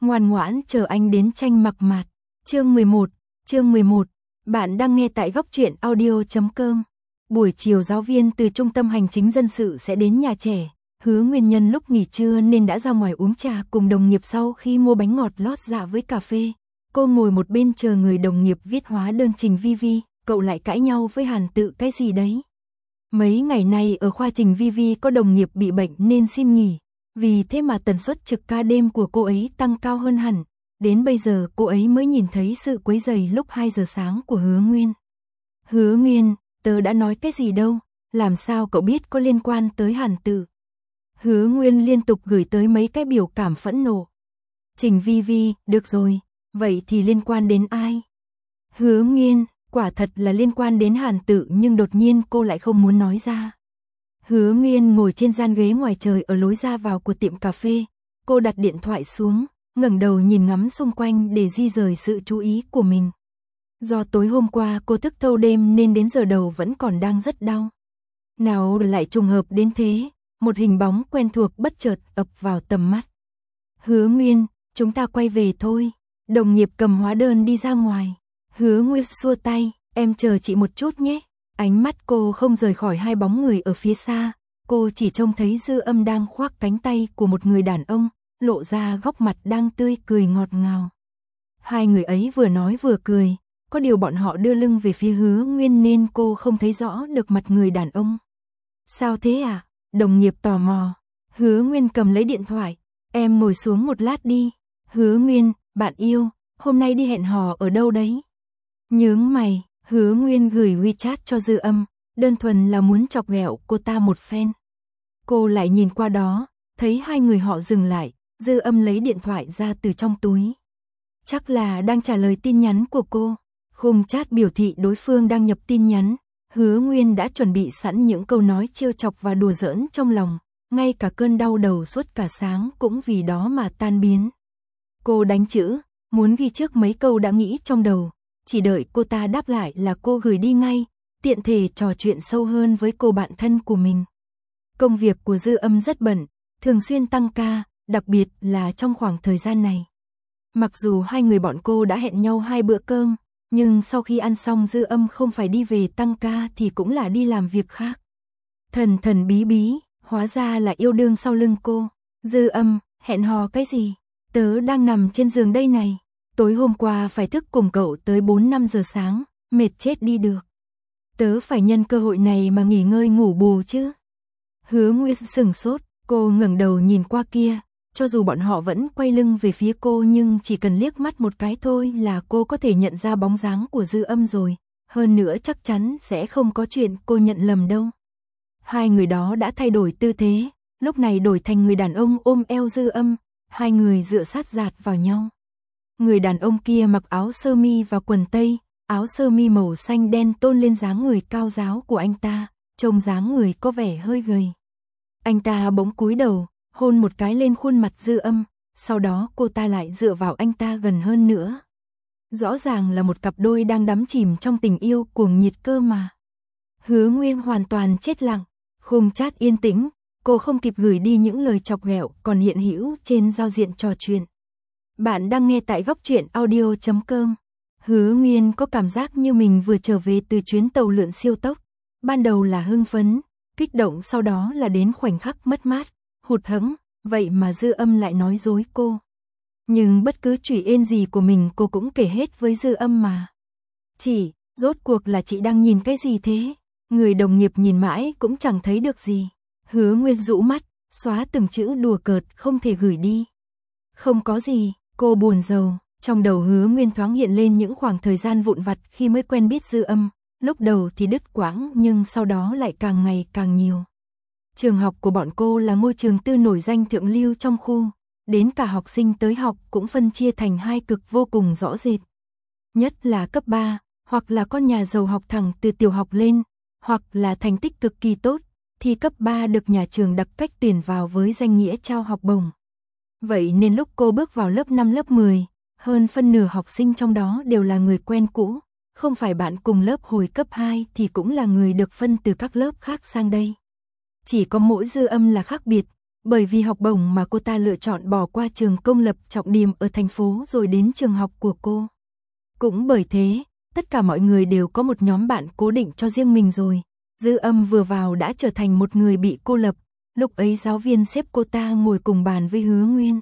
Ngoan ngoãn chờ anh đến tranh mặc mạt. Chương 11. Bạn đang nghe tại góc truyện audio.com. Buổi chiều giáo viên từ trung tâm hành chính dân sự sẽ đến nhà trẻ. Hứa Nguyên Nhân lúc nghỉ trưa nên đã ra ngoài uống trà cùng đồng nghiệp sau khi mua bánh ngọt lót dạ với cà phê. Cô ngồi một bên chờ người đồng nghiệp viết hóa đơn Trình Vi. Cậu lại cãi nhau với Hàn Tự cái gì đấy? Mấy ngày nay ở khoa Trình Vi có đồng nghiệp bị bệnh nên xin nghỉ. Vì thế mà tần suất trực ca đêm của cô ấy tăng cao hơn hẳn. Đến bây giờ cô ấy mới nhìn thấy sự quấy rầy lúc 2 giờ sáng của Hứa Nguyên. Hứa Nguyên, tớ đã nói cái gì đâu, làm sao cậu biết có liên quan tới Hàn Tự? Hứa Nguyên liên tục gửi tới mấy cái biểu cảm phẫn nộ. Trình Vi, được rồi, vậy thì liên quan đến ai? Hứa Nguyên, quả thật là liên quan đến Hàn Tự nhưng đột nhiên cô lại không muốn nói ra. Hứa Nguyên ngồi trên gian ghế ngoài trời ở lối ra vào của tiệm cà phê. Cô đặt điện thoại xuống, ngẩng đầu nhìn ngắm xung quanh để di rời sự chú ý của mình. Do tối hôm qua cô thức thâu đêm nên đến giờ đầu vẫn còn đang rất đau. Nào lại trùng hợp đến thế, một hình bóng quen thuộc bất chợt ập vào tầm mắt. Hứa Nguyên, chúng ta quay về thôi. Đồng nghiệp cầm hóa đơn đi ra ngoài. Hứa Nguyên xua tay, em chờ chị một chút nhé. Ánh mắt cô không rời khỏi hai bóng người ở phía xa, cô chỉ trông thấy Dư Âm đang khoác cánh tay của một người đàn ông, lộ ra góc mặt đang tươi cười ngọt ngào. Hai người ấy vừa nói vừa cười, có điều bọn họ đưa lưng về phía Hứa Nguyên nên cô không thấy rõ được mặt người đàn ông. Sao thế à? Đồng nghiệp tò mò. Hứa Nguyên cầm lấy điện thoại, em ngồi xuống một lát đi. Hứa Nguyên, bạn yêu, hôm nay đi hẹn hò ở đâu đấy? Nhướng mày. Hứa Nguyên gửi WeChat cho Dư Âm, đơn thuần là muốn chọc ghẹo cô ta một phen. Cô lại nhìn qua đó, thấy hai người họ dừng lại, Dư Âm lấy điện thoại ra từ trong túi. Chắc là đang trả lời tin nhắn của cô. Khung chat biểu thị đối phương đang nhập tin nhắn. Hứa Nguyên đã chuẩn bị sẵn những câu nói trêu chọc và đùa giỡn trong lòng, ngay cả cơn đau đầu suốt cả sáng cũng vì đó mà tan biến. Cô đánh chữ, muốn ghi trước mấy câu đã nghĩ trong đầu. Chỉ đợi cô ta đáp lại là cô gửi đi ngay, tiện thể trò chuyện sâu hơn với cô bạn thân của mình. Công việc của Dư Âm rất bận, thường xuyên tăng ca, đặc biệt là trong khoảng thời gian này. Mặc dù hai người bọn cô đã hẹn nhau 2 bữa cơm, nhưng sau khi ăn xong Dư Âm không phải đi về tăng ca thì cũng là đi làm việc khác. Thần bí, hóa ra là yêu đương sau lưng cô. Dư Âm, hẹn hò cái gì? Tớ đang nằm trên giường đây này. Tối hôm qua phải thức cùng cậu tới 4-5 giờ sáng, mệt chết đi được. Tớ phải nhân cơ hội này mà nghỉ ngơi ngủ bù chứ. Hứa Nguyên sừng sốt, cô ngẩng đầu nhìn qua kia, cho dù bọn họ vẫn quay lưng về phía cô nhưng chỉ cần liếc mắt một cái thôi là cô có thể nhận ra bóng dáng của Dư Âm rồi, hơn nữa chắc chắn sẽ không có chuyện cô nhận lầm đâu. Hai người đó đã thay đổi tư thế, lúc này đổi thành người đàn ông ôm eo Dư Âm, hai người dựa sát dạt vào nhau. Người đàn ông kia mặc áo sơ mi và quần tây, áo sơ mi màu xanh đen tôn lên dáng người cao ráo của anh ta, trông dáng người có vẻ hơi gầy. Anh ta bỗng cúi đầu, hôn một cái lên khuôn mặt Dư Âm, sau đó cô ta lại dựa vào anh ta gần hơn nữa. Rõ ràng là một cặp đôi đang đắm chìm trong tình yêu cuồng nhiệt cơ mà. Hứa Nguyên hoàn toàn chết lặng, khung chat yên tĩnh, cô không kịp gửi đi những lời chọc ghẹo còn hiện hữu trên giao diện trò chuyện. Bạn đang nghe tại góc truyện audio.com. Hứa Nguyên có cảm giác như mình vừa trở về từ chuyến tàu lượn siêu tốc. Ban đầu là hưng phấn, kích động, sau đó là đến khoảnh khắc mất mát, hụt hẫng, vậy mà Dư Âm lại nói dối cô. Nhưng bất cứ chuyện ên gì của mình cô cũng kể hết với Dư Âm mà. Chị, rốt cuộc là chị đang nhìn cái gì thế? Người đồng nghiệp nhìn mãi cũng chẳng thấy được gì. Hứa Nguyên rũ mắt, xóa từng chữ đùa cợt không thể gửi đi. Không có gì. Cô buồn rầu, trong đầu Hứa Nguyên thoáng hiện lên những khoảng thời gian vụn vặt khi mới quen biết Dư Âm, lúc đầu thì đứt quãng nhưng sau đó lại càng ngày càng nhiều. Trường học của bọn cô là môi trường tư nổi danh thượng lưu trong khu, đến cả học sinh tới học cũng phân chia thành hai cực vô cùng rõ rệt. Nhất là cấp 3, hoặc là con nhà giàu học thẳng từ tiểu học lên, hoặc là thành tích cực kỳ tốt, thì cấp 3 được nhà trường đặc cách tuyển vào với danh nghĩa trao học bổng. Vậy nên lúc cô bước vào lớp 5 lớp 10, hơn phân nửa học sinh trong đó đều là người quen cũ, không phải bạn cùng lớp hồi cấp 2 thì cũng là người được phân từ các lớp khác sang đây. Chỉ có mỗi Dư Âm là khác biệt, Bởi vì học bổng mà cô ta lựa chọn bỏ qua trường công lập trọng điểm ở thành phố rồi đến trường học của cô. Cũng bởi thế, tất cả mọi người đều có một nhóm bạn cố định cho riêng mình rồi. Dư Âm vừa vào đã trở thành một người bị cô lập, lúc ấy giáo viên xếp cô ta ngồi cùng bàn với Hứa Nguyên.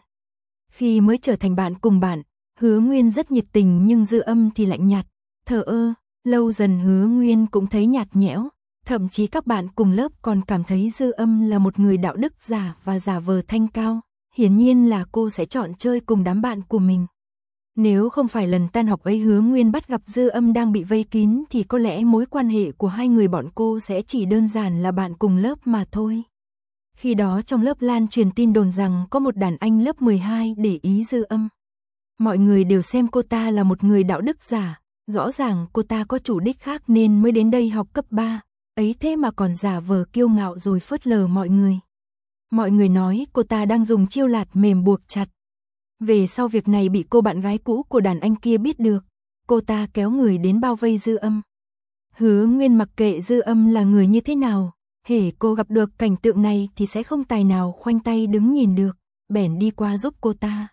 Khi mới trở thành bạn cùng bạn, Hứa Nguyên rất nhiệt tình nhưng Dư Âm thì lạnh nhạt, thờ ơ, lâu dần Hứa Nguyên cũng thấy nhạt nhẽo, thậm chí các bạn cùng lớp còn cảm thấy Dư Âm là một người đạo đức giả và giả vờ thanh cao, hiển nhiên là cô sẽ chọn chơi cùng đám bạn của mình. Nếu không phải lần tan học ấy Hứa Nguyên bắt gặp Dư Âm đang bị vây kín thì có lẽ mối quan hệ của hai người bọn cô sẽ chỉ đơn giản là bạn cùng lớp mà thôi. Khi đó trong lớp lan truyền tin đồn rằng có một đàn anh lớp 12 để ý Dư Âm. Mọi người đều xem cô ta là một người đạo đức giả, rõ ràng cô ta có chủ đích khác nên mới đến đây học cấp 3, ấy thế mà còn giả vờ kiêu ngạo rồi phớt lờ mọi người. Mọi người nói cô ta đang dùng chiêu lạt mềm buộc chặt. Về sau việc này bị cô bạn gái cũ của đàn anh kia biết được, cô ta kéo người đến bao vây Dư Âm. Hứa Nguyên mặc kệ Dư Âm là người như thế nào, hễ cô gặp được cảnh tượng này thì sẽ không tài nào khoanh tay đứng nhìn được, bèn đi qua giúp cô ta.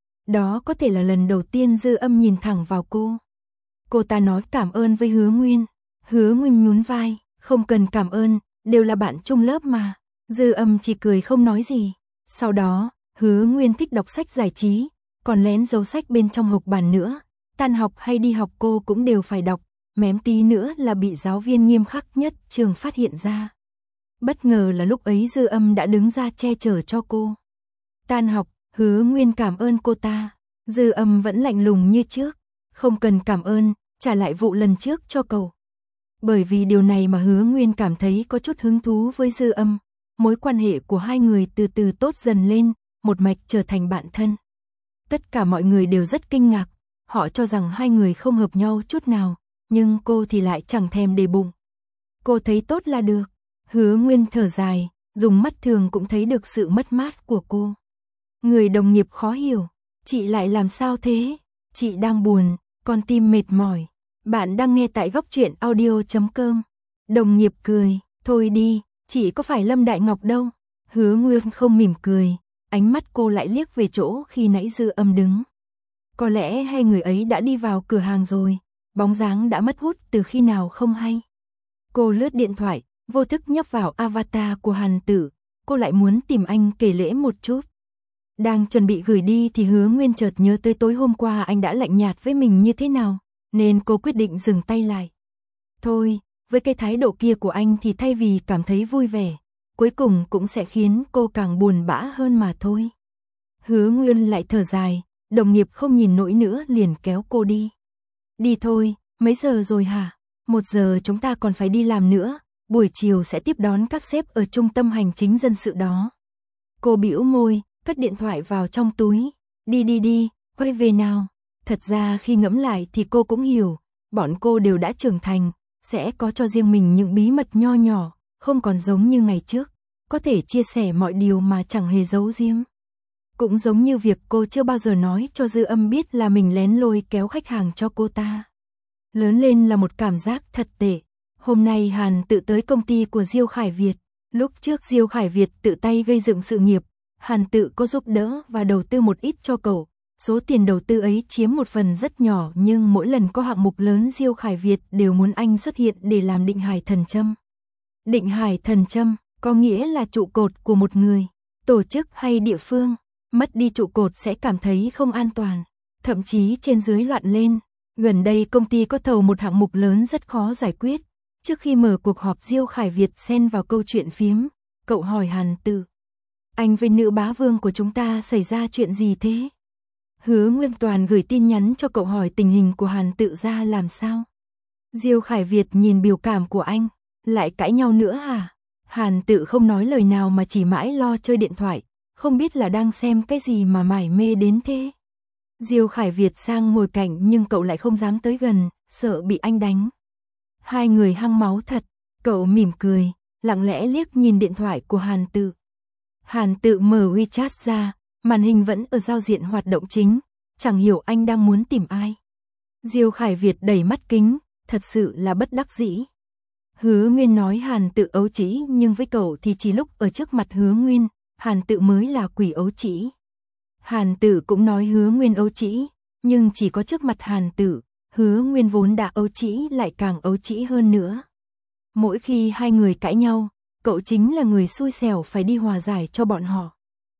Đó có thể là lần đầu tiên Dư Âm nhìn thẳng vào cô. Cô ta nói cảm ơn với Hứa Nguyên. Hứa Nguyên nhún vai, không cần cảm ơn, đều là bạn chung lớp mà. Dư Âm chỉ cười không nói gì. Sau đó, Hứa Nguyên thích đọc sách giải trí, còn lén giấu sách bên trong hộc bàn nữa. Tan học hay đi học cô cũng đều phải đọc, mém tí nữa là bị giáo viên nghiêm khắc nhất trường phát hiện ra. Bất ngờ là lúc ấy Dư Âm đã đứng ra che chở cho cô. Tan học, Hứa Nguyên cảm ơn cô ta. Dư Âm vẫn lạnh lùng như trước. Không cần cảm ơn, trả lại vụ lần trước cho cậu. Bởi vì điều này mà Hứa Nguyên cảm thấy có chút hứng thú với Dư Âm. Mối quan hệ của hai người từ từ tốt dần lên, một mạch trở thành bạn thân. Tất cả mọi người đều rất kinh ngạc. Họ cho rằng hai người không hợp nhau chút nào, nhưng cô thì lại chẳng thèm để bụng. Cô thấy tốt là được. Hứa Nguyên thở dài, dùng mắt thường cũng thấy được sự mất mát của cô. Người đồng nghiệp khó hiểu, chị lại làm sao thế? Chị đang buồn, con tim mệt mỏi. Bạn đang nghe tại Góc Truyện Audio.com. Đồng nghiệp cười, thôi đi, chị có phải Lâm Đại Ngọc đâu. Hứa Nguyên không mỉm cười, ánh mắt cô lại liếc về chỗ khi nãy Dư Âm đứng. Có lẽ hai người ấy đã đi vào cửa hàng rồi, bóng dáng đã mất hút từ khi nào không hay. Cô lướt điện thoại, vô thức nhấp vào avatar của Hàn Tử, cô lại muốn tìm anh kể lễ một chút. Đang chuẩn bị gửi đi thì Hứa Nguyên chợt nhớ tới tối hôm qua anh đã lạnh nhạt với mình như thế nào, nên cô quyết định dừng tay lại. Thôi, với cái thái độ kia của anh thì thay vì cảm thấy vui vẻ, cuối cùng cũng sẽ khiến cô càng buồn bã hơn mà thôi. Hứa Nguyên lại thở dài, đồng nghiệp không nhìn nổi nữa liền kéo cô đi. Đi thôi, mấy giờ rồi hả? 1 giờ chúng ta còn phải đi làm nữa, buổi chiều sẽ tiếp đón các sếp ở trung tâm hành chính dân sự đó. Cô bĩu môi, cất điện thoại vào trong túi. Đi, quay về nào. Thật ra khi ngẫm lại thì cô cũng hiểu, bọn cô đều đã trưởng thành, sẽ có cho riêng mình những bí mật nho nhỏ, không còn giống như ngày trước, có thể chia sẻ mọi điều mà chẳng hề giấu giếm. Cũng giống như việc cô chưa bao giờ nói cho Dư Âm biết là mình lén lôi kéo khách hàng cho cô ta. Lớn lên là một cảm giác thật tệ. Hôm nay Hàn Tự tới công ty của Diêu Khải Việt. Lúc trước Diêu Khải Việt tự tay gây dựng sự nghiệp, Hàn Tự có giúp đỡ và đầu tư một ít cho cậu. Số tiền đầu tư ấy chiếm một phần rất nhỏ nhưng mỗi lần có hạng mục lớn Diêu Khải Việt đều muốn anh xuất hiện để làm định hải thần châm. Định hải thần châm có nghĩa là trụ cột của một người, tổ chức hay địa phương. Mất đi trụ cột sẽ cảm thấy không an toàn, thậm chí trên dưới loạn lên. Gần đây công ty có thầu một hạng mục lớn rất khó giải quyết. Trước khi mở cuộc họp Diêu Khải Việt xen vào câu chuyện phiếm, cậu hỏi Hàn Tự. Anh với nữ bá vương của chúng ta xảy ra chuyện gì thế? Hứa Nguyên Toàn gửi tin nhắn cho cậu hỏi tình hình của Hàn Tự ra làm sao. Diêu Khải Việt nhìn biểu cảm của anh, lại cãi nhau nữa à? Hàn Tự không nói lời nào mà chỉ mãi lo chơi điện thoại, không biết là đang xem cái gì mà mải mê đến thế. Diêu Khải Việt sang ngồi cạnh nhưng cậu lại không dám tới gần, sợ bị anh đánh. Hai người hăng máu thật, cậu mỉm cười, lặng lẽ liếc nhìn điện thoại của Hàn Tự. Hàn Tự mở WeChat ra, màn hình vẫn ở giao diện hoạt động chính, chẳng hiểu anh đang muốn tìm ai. Diêu Khải Việt đẩy mắt kính, thật sự là bất đắc dĩ. Hứa Nguyên nói Hàn Tự ấu trĩ nhưng với cậu thì chỉ lúc ở trước mặt Hứa Nguyên, Hàn Tự mới là quỷ ấu trĩ. Hàn Tự cũng nói Hứa Nguyên ấu trĩ, nhưng chỉ có trước mặt Hàn Tự, Hứa Nguyên vốn đã ấu trĩ lại càng ấu trĩ hơn nữa. Mỗi khi hai người cãi nhau, cậu chính là người xui xẻo phải đi hòa giải cho bọn họ.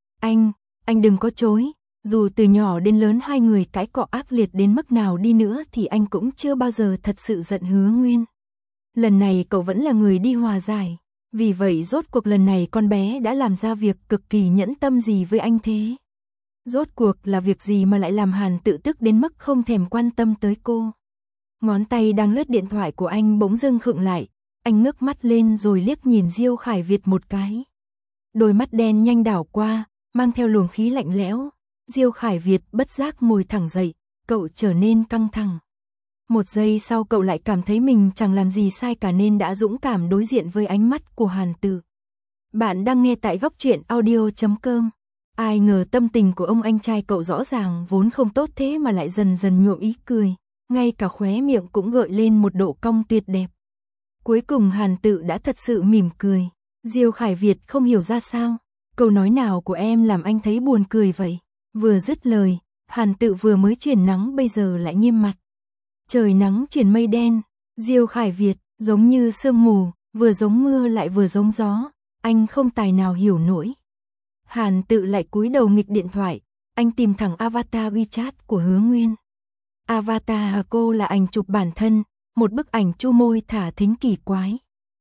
Anh đừng có chối, dù từ nhỏ đến lớn hai người cãi cọ ác liệt đến mức nào đi nữa thì anh cũng chưa bao giờ thật sự giận Hứa Nguyên. Lần này cậu vẫn là người đi hòa giải, vì vậy rốt cuộc lần này con bé đã làm ra việc cực kỳ nhẫn tâm gì với anh thế? Rốt cuộc là việc gì mà lại làm Hàn Tự tức đến mức không thèm quan tâm tới cô? Ngón tay đang lướt điện thoại của anh bỗng dưng khựng lại, anh ngước mắt lên rồi liếc nhìn Diêu Khải Việt một cái. Đôi mắt đen nhanh đảo qua, mang theo luồng khí lạnh lẽo. Diêu Khải Việt bất giác ngồi thẳng dậy, cậu trở nên căng thẳng. Một giây sau cậu lại cảm thấy mình chẳng làm gì sai cả nên đã dũng cảm đối diện với ánh mắt của Hàn Tự. Bạn đang nghe tại góc truyện audio.com. Ai ngờ tâm tình của ông anh trai cậu rõ ràng vốn không tốt thế mà lại dần dần nhuộm ý cười, ngay cả khóe miệng cũng gợi lên một độ cong tuyệt đẹp. Cuối cùng Hàn Tự đã thật sự mỉm cười. Diêu Khải Việt không hiểu ra sao, câu nói nào của em làm anh thấy buồn cười vậy? Vừa dứt lời, Hàn Tự vừa mới chuyển nắng bây giờ lại nghiêm mặt. Trời nắng chuyển mây đen, Diêu Khải Việt, giống như sương mù, vừa giống mưa lại vừa giống gió, anh không tài nào hiểu nổi. Hàn Tự lại cúi đầu nghịch điện thoại, anh tìm thẳng avatar WeChat của Hứa Nguyên. Avatar cô là ảnh chụp bản thân, một bức ảnh chu môi thả thính kỳ quái.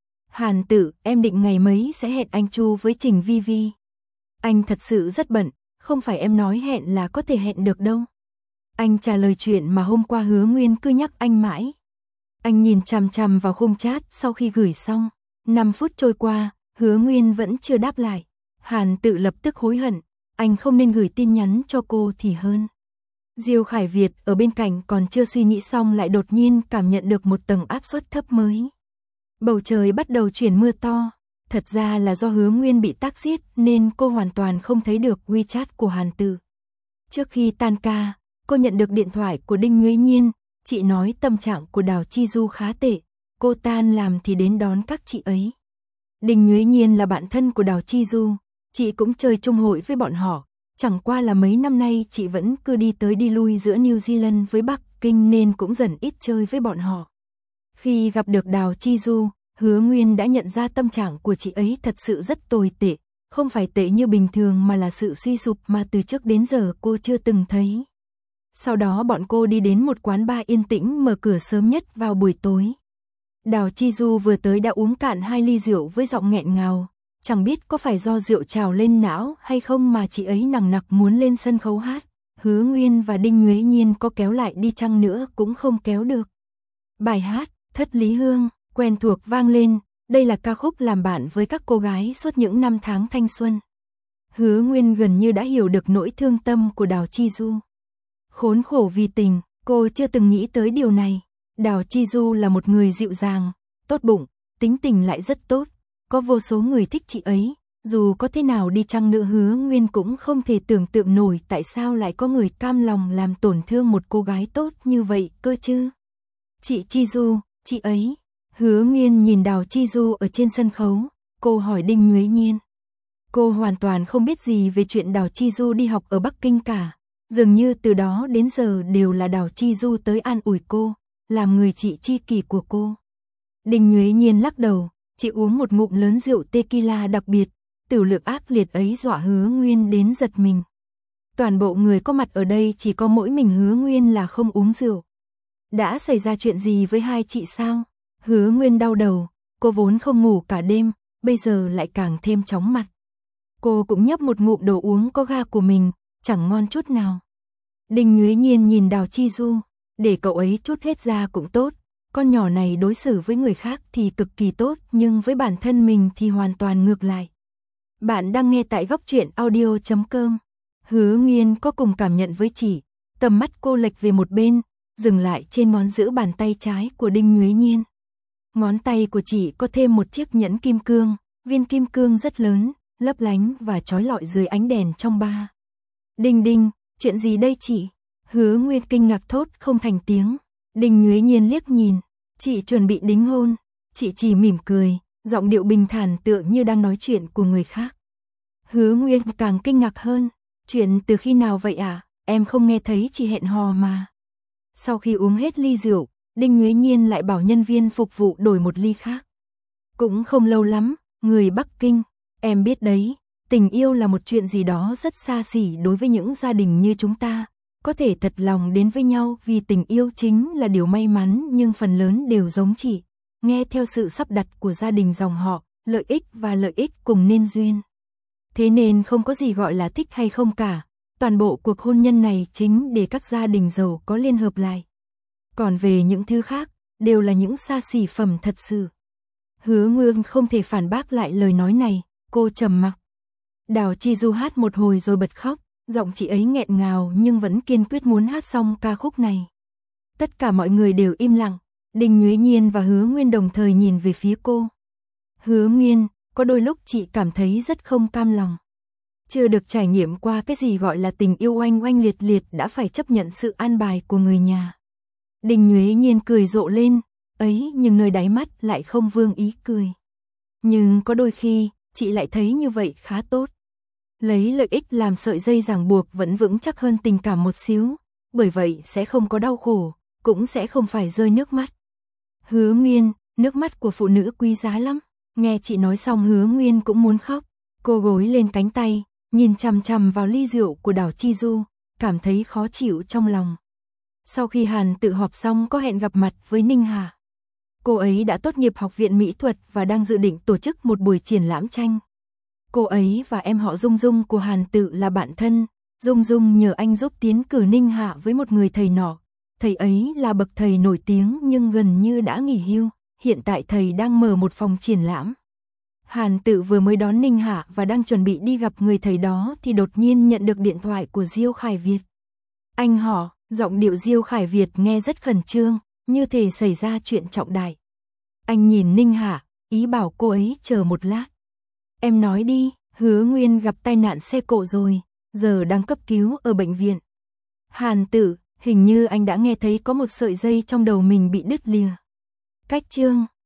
Hàn Tự, em định ngày mấy sẽ hẹn anh chu với Trình Vi Vi? Anh thật sự rất bận, không phải em nói hẹn là có thể hẹn được đâu. Anh trả lời chuyện mà hôm qua Hứa Nguyên cứ nhắc anh mãi. Anh nhìn chằm chằm vào khung chat sau khi gửi xong. 5 phút trôi qua, Hứa Nguyên vẫn chưa đáp lại. Hàn Tự lập tức hối hận, anh không nên gửi tin nhắn cho cô thì hơn. Diêu Khải Việt ở bên cạnh còn chưa suy nghĩ xong lại đột nhiên cảm nhận được một tầng áp suất thấp mới. Bầu trời bắt đầu chuyển mưa to. Thật ra là do Hứa Nguyên bị tác giết nên cô hoàn toàn không thấy được WeChat của Hàn Tự. Trước khi tan ca, cô nhận được điện thoại của Đinh Nhuế Nhiên, chị nói tâm trạng của Đào Chi Du khá tệ, cô tan làm thì đến đón các chị ấy. Đinh Nhuế Nhiên là bạn thân của Đào Chi Du, chị cũng chơi chung hội với bọn họ, chẳng qua là mấy năm nay chị vẫn cứ đi tới đi lui giữa New Zealand với Bắc Kinh nên cũng dần ít chơi với bọn họ. Khi gặp được Đào Chi Du, Hứa Nguyên đã nhận ra tâm trạng của chị ấy thật sự rất tồi tệ, không phải tệ như bình thường mà là sự suy sụp mà từ trước đến giờ cô chưa từng thấy. Sau đó bọn cô đi đến một quán bar yên tĩnh mở cửa sớm nhất vào buổi tối. Đào Chi Du vừa tới đã uống cạn 2 ly rượu với giọng nghẹn ngào, chẳng biết có phải do rượu trào lên não hay không mà chị ấy nằng nặc muốn lên sân khấu hát. Hứa Nguyên và Đinh Nhuế Nhiên có kéo lại đi chăng nữa cũng không kéo được. Bài hát Thất Lý Hương quen thuộc vang lên, đây là ca khúc làm bạn với các cô gái suốt những năm tháng thanh xuân. Hứa Nguyên gần như đã hiểu được nỗi thương tâm của Đào Chi Du. Khốn khổ vì tình, cô chưa từng nghĩ tới điều này. Đào Chi Du là một người dịu dàng, tốt bụng, tính tình lại rất tốt, có vô số người thích chị ấy. Dù có thế nào đi chăng nữa Hứa Nguyên cũng không thể tưởng tượng nổi tại sao lại có người cam lòng làm tổn thương một cô gái tốt như vậy cơ chứ. Chị Chi Du, chị ấy. Hứa Nguyên nhìn Đào Chi Du ở trên sân khấu, cô hỏi Đinh Nhuế Nhiên. Cô hoàn toàn không biết gì về chuyện Đào Chi Du đi học ở Bắc Kinh cả. Dường như từ đó đến giờ đều là Đào Chi Du tới an ủi cô, làm người chị tri kỷ của cô. Đinh Nhuế Nhiên lắc đầu, chị uống một ngụm lớn rượu tequila đặc biệt, tử lực ác liệt ấy dọa Hứa Nguyên đến giật mình. Toàn bộ người có mặt ở đây chỉ có mỗi mình Hứa Nguyên là không uống rượu. Đã xảy ra chuyện gì với hai chị sao? Hứa Nguyên đau đầu, cô vốn không ngủ cả đêm, bây giờ lại càng thêm chóng mặt. Cô cũng nhấp một ngụm đồ uống có ga của mình, chẳng ngon chút nào. Đinh Nhuế Nhiên nhìn Đào Chi Du, để cậu ấy trút hết ra cũng tốt. Con nhỏ này đối xử với người khác thì cực kỳ tốt, nhưng với bản thân mình thì hoàn toàn ngược lại. Bạn đang nghe tại góc truyện audio.com. Hứa Nguyên có cùng cảm nhận với chị, tầm mắt cô lệch về một bên, dừng lại trên ngón giữa bàn tay trái của Đinh Nhuế Nhiên. Ngón tay của chị có thêm một chiếc nhẫn kim cương, viên kim cương rất lớn, lấp lánh và chói lọi dưới ánh đèn trong bar. Đinh Đinh, chuyện gì đây chị? Hứa Nguyên kinh ngạc thốt không thành tiếng. Đinh Nhuế Nhiên liếc nhìn, chị chuẩn bị đính hôn. Chị chỉ mỉm cười, giọng điệu bình thản tựa như đang nói chuyện của người khác. Hứa Nguyên càng kinh ngạc hơn. Chuyện từ khi nào vậy à? Em không nghe thấy chị hẹn hò mà. Sau khi uống hết ly rượu, Đinh Nhuế Nhiên lại bảo nhân viên phục vụ đổi một ly khác. Cũng không lâu lắm, người Bắc Kinh, em biết đấy, tình yêu là một chuyện gì đó rất xa xỉ đối với những gia đình như chúng ta. Có thể thật lòng đến với nhau vì tình yêu chính là điều may mắn, nhưng phần lớn đều giống chị. Nghe theo sự sắp đặt của gia đình dòng họ, lợi ích và lợi ích cùng nên duyên. Thế nên không có gì gọi là thích hay không cả. Toàn bộ cuộc hôn nhân này chính để các gia đình giàu có liên hợp lại. Còn về những thứ khác, đều là những xa xỉ phẩm thật sự. Hứa Nguyên không thể phản bác lại lời nói này, cô trầm mặc. Đào Chi Du hát một hồi rồi bật khóc, giọng chị ấy nghẹn ngào nhưng vẫn kiên quyết muốn hát xong ca khúc này. Tất cả mọi người đều im lặng, Đinh Nhuế Nhiên và Hứa Nguyên đồng thời nhìn về phía cô. Hứa Nguyên, có đôi lúc chị cảm thấy rất không cam lòng. Chưa được trải nghiệm qua cái gì gọi là tình yêu oanh oanh liệt liệt đã phải chấp nhận sự an bài của người nhà. Đinh Nhuế Nhiên cười rộ lên, ấy nhưng nơi đáy mắt lại không vương ý cười. Nhưng có đôi khi, chị lại thấy như vậy khá tốt. Lấy lợi ích làm sợi dây ràng buộc vẫn vững chắc hơn tình cảm một xíu, bởi vậy sẽ không có đau khổ, cũng sẽ không phải rơi nước mắt. Hứa Nguyên, nước mắt của phụ nữ quý giá lắm. Nghe chị nói xong Hứa Nguyên cũng muốn khóc. Cô gối lên cánh tay, nhìn chằm chằm vào ly rượu của Đào Chi Du, cảm thấy khó chịu trong lòng. Sau khi Hàn Tự họp xong có hẹn gặp mặt với Ninh Hà. Cô ấy đã tốt nghiệp học viện mỹ thuật và đang dự định tổ chức một buổi triển lãm tranh. Cô ấy và em họ Dung Dung của Hàn Tự là bạn thân. Dung Dung nhờ anh giúp tiến cử Ninh Hà với một người thầy nọ. Thầy ấy là bậc thầy nổi tiếng nhưng gần như đã nghỉ hưu. Hiện tại thầy đang mở một phòng triển lãm. Hàn Tự vừa mới đón Ninh Hà và đang chuẩn bị đi gặp người thầy đó thì đột nhiên nhận được điện thoại của Diêu Khải Việt. Anh họ, giọng điệu Diêu Khải Việt nghe rất khẩn trương, như thể xảy ra chuyện trọng đại. Anh nhìn Ninh Hà, ý bảo cô ấy chờ một lát. Em nói đi, Hứa Nguyên gặp tai nạn xe cộ rồi, giờ đang cấp cứu ở bệnh viện. Hàn Tự, hình như anh đã nghe thấy có một sợi dây trong đầu mình bị đứt lìa. Cách chương